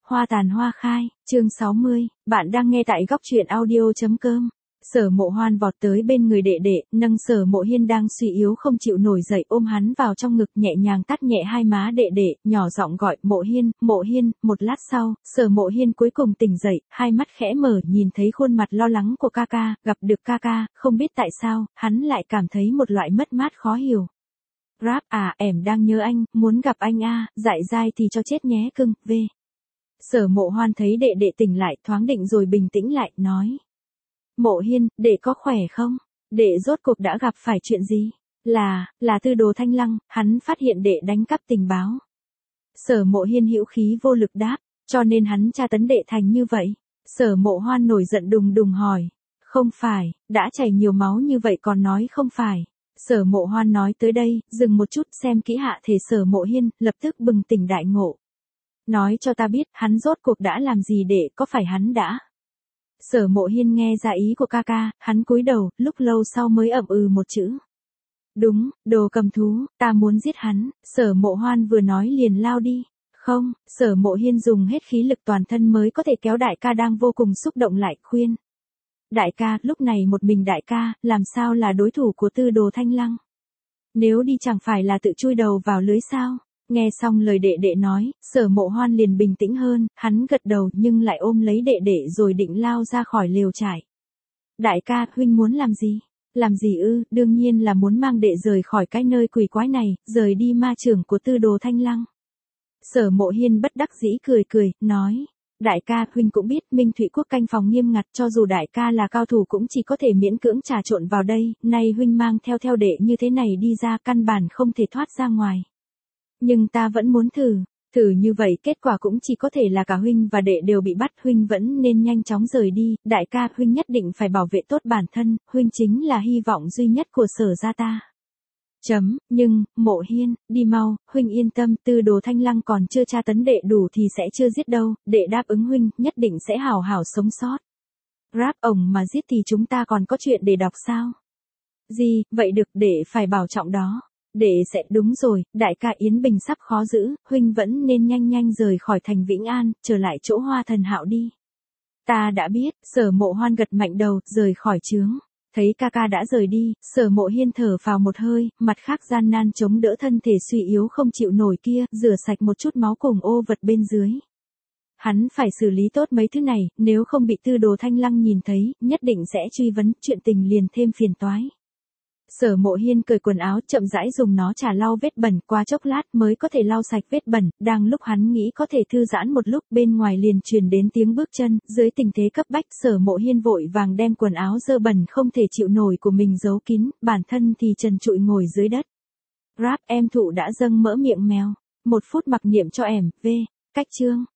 Hoa tàn hoa khai, chương 60, bạn đang nghe tại góc truyện audio.com. Sở Mộ Hoan vọt tới bên người đệ đệ, nâng Sở Mộ Hiên đang suy yếu không chịu nổi dậy, ôm hắn vào trong ngực, nhẹ nhàng tát nhẹ hai má đệ đệ, nhỏ giọng gọi, Mộ Hiên, Mộ Hiên. Một lát sau, Sở Mộ Hiên cuối cùng tỉnh dậy, hai mắt khẽ mở, nhìn thấy khuôn mặt lo lắng của ca ca, gặp được ca ca, không biết tại sao, hắn lại cảm thấy một loại mất mát khó hiểu. Rap em đang nhớ anh, muốn gặp anh dại dai thì cho chết nhé cưng, Sở Mộ Hoan thấy đệ đệ tỉnh lại, thoáng định rồi bình tĩnh lại, nói. Mộ Hiên, đệ có khỏe không? Đệ rốt cuộc đã gặp phải chuyện gì? Là Tư Đồ Thanh Lăng, hắn phát hiện đệ đánh cắp tình báo. Sở Mộ Hiên hữu khí vô lực đáp, cho nên hắn tra tấn đệ thành như vậy. Sở Mộ Hoan nổi giận đùng đùng hỏi. Không phải, đã chảy nhiều máu như vậy còn nói không phải. Sở Mộ Hoan nói tới đây, dừng một chút xem kỹ hạ thể Sở Mộ Hiên, lập tức bừng tỉnh đại ngộ. Nói cho ta biết, hắn rốt cuộc đã làm gì để, có phải hắn đã? Sở Mộ Hiên nghe ra ý của ca ca, hắn cúi đầu, lúc lâu sau mới ậm một chữ. Đúng, đồ cầm thú, ta muốn giết hắn. Sở Mộ Hoan vừa nói liền lao đi. Không, Sở Mộ Hiên dùng hết khí lực toàn thân mới có thể kéo đại ca đang vô cùng xúc động lại, khuyên. Đại ca, lúc này một mình đại ca, làm sao là đối thủ của Tư Đồ Thanh Lăng? Nếu đi chẳng phải là tự chui đầu vào lưới sao? Nghe xong lời đệ đệ nói, Sở Mộ Hoan liền bình tĩnh hơn, hắn gật đầu nhưng lại ôm lấy đệ đệ rồi định lao ra khỏi lều trại. Đại ca, huynh muốn làm gì? Làm gì ư? Đương nhiên là muốn mang đệ rời khỏi cái nơi quỷ quái này, rời đi ma chưởng của Tư Đồ Thanh Lăng. Sở Mộ Hiên bất đắc dĩ cười, nói. Đại ca, huynh cũng biết Minh Thụy Quốc canh phòng nghiêm ngặt, cho dù đại ca là cao thủ cũng chỉ có thể miễn cưỡng trà trộn vào đây, nay huynh mang theo đệ như thế này đi ra căn bản không thể thoát ra ngoài. Nhưng ta vẫn muốn thử như vậy kết quả cũng chỉ có thể là cả huynh và đệ đều bị bắt, huynh vẫn nên nhanh chóng rời đi, đại ca, huynh nhất định phải bảo vệ tốt bản thân, huynh chính là hy vọng duy nhất của Sở gia ta. Nhưng, Mộ Hiên, đi mau, huynh yên tâm, Tư Đồ Thanh Lăng còn chưa tra tấn đệ đủ thì sẽ chưa giết đâu, đệ đáp ứng huynh, nhất định sẽ hảo hảo sống sót. Rap ổng mà giết thì chúng ta còn có chuyện để đọc sao? Gì, vậy được, đệ phải bảo trọng đó. Đệ sẽ, đúng rồi, đại ca Yến Bình sắp khó giữ, huynh vẫn nên nhanh rời khỏi thành Vĩnh An, trở lại chỗ Hoa Thần Hạo đi. Ta đã biết, Sở Mộ Hoan gật mạnh đầu, rời khỏi trướng. Thấy ca ca đã rời đi, Sở Mộ Hiên thở vào một hơi, mặt khác gian nan chống đỡ thân thể suy yếu không chịu nổi kia, rửa sạch một chút máu cùng ô vật bên dưới. Hắn phải xử lý tốt mấy thứ này, nếu không bị Tư Đồ Thanh Lăng nhìn thấy, nhất định sẽ truy vấn, chuyện tình liền thêm phiền toái. Sở Mộ Hiên cởi quần áo, chậm rãi dùng nó chà lau vết bẩn, qua chốc lát mới có thể lau sạch vết bẩn, đang lúc hắn nghĩ có thể thư giãn một lúc, bên ngoài liền truyền đến tiếng bước chân, dưới tình thế cấp bách, Sở Mộ Hiên vội vàng đem quần áo dơ bẩn không thể chịu nổi của mình giấu kín, bản thân thì trần trụi ngồi dưới đất. Rap em thụ đã dâng mỡ miệng mèo, 1 phút mặc niệm cho cách chương.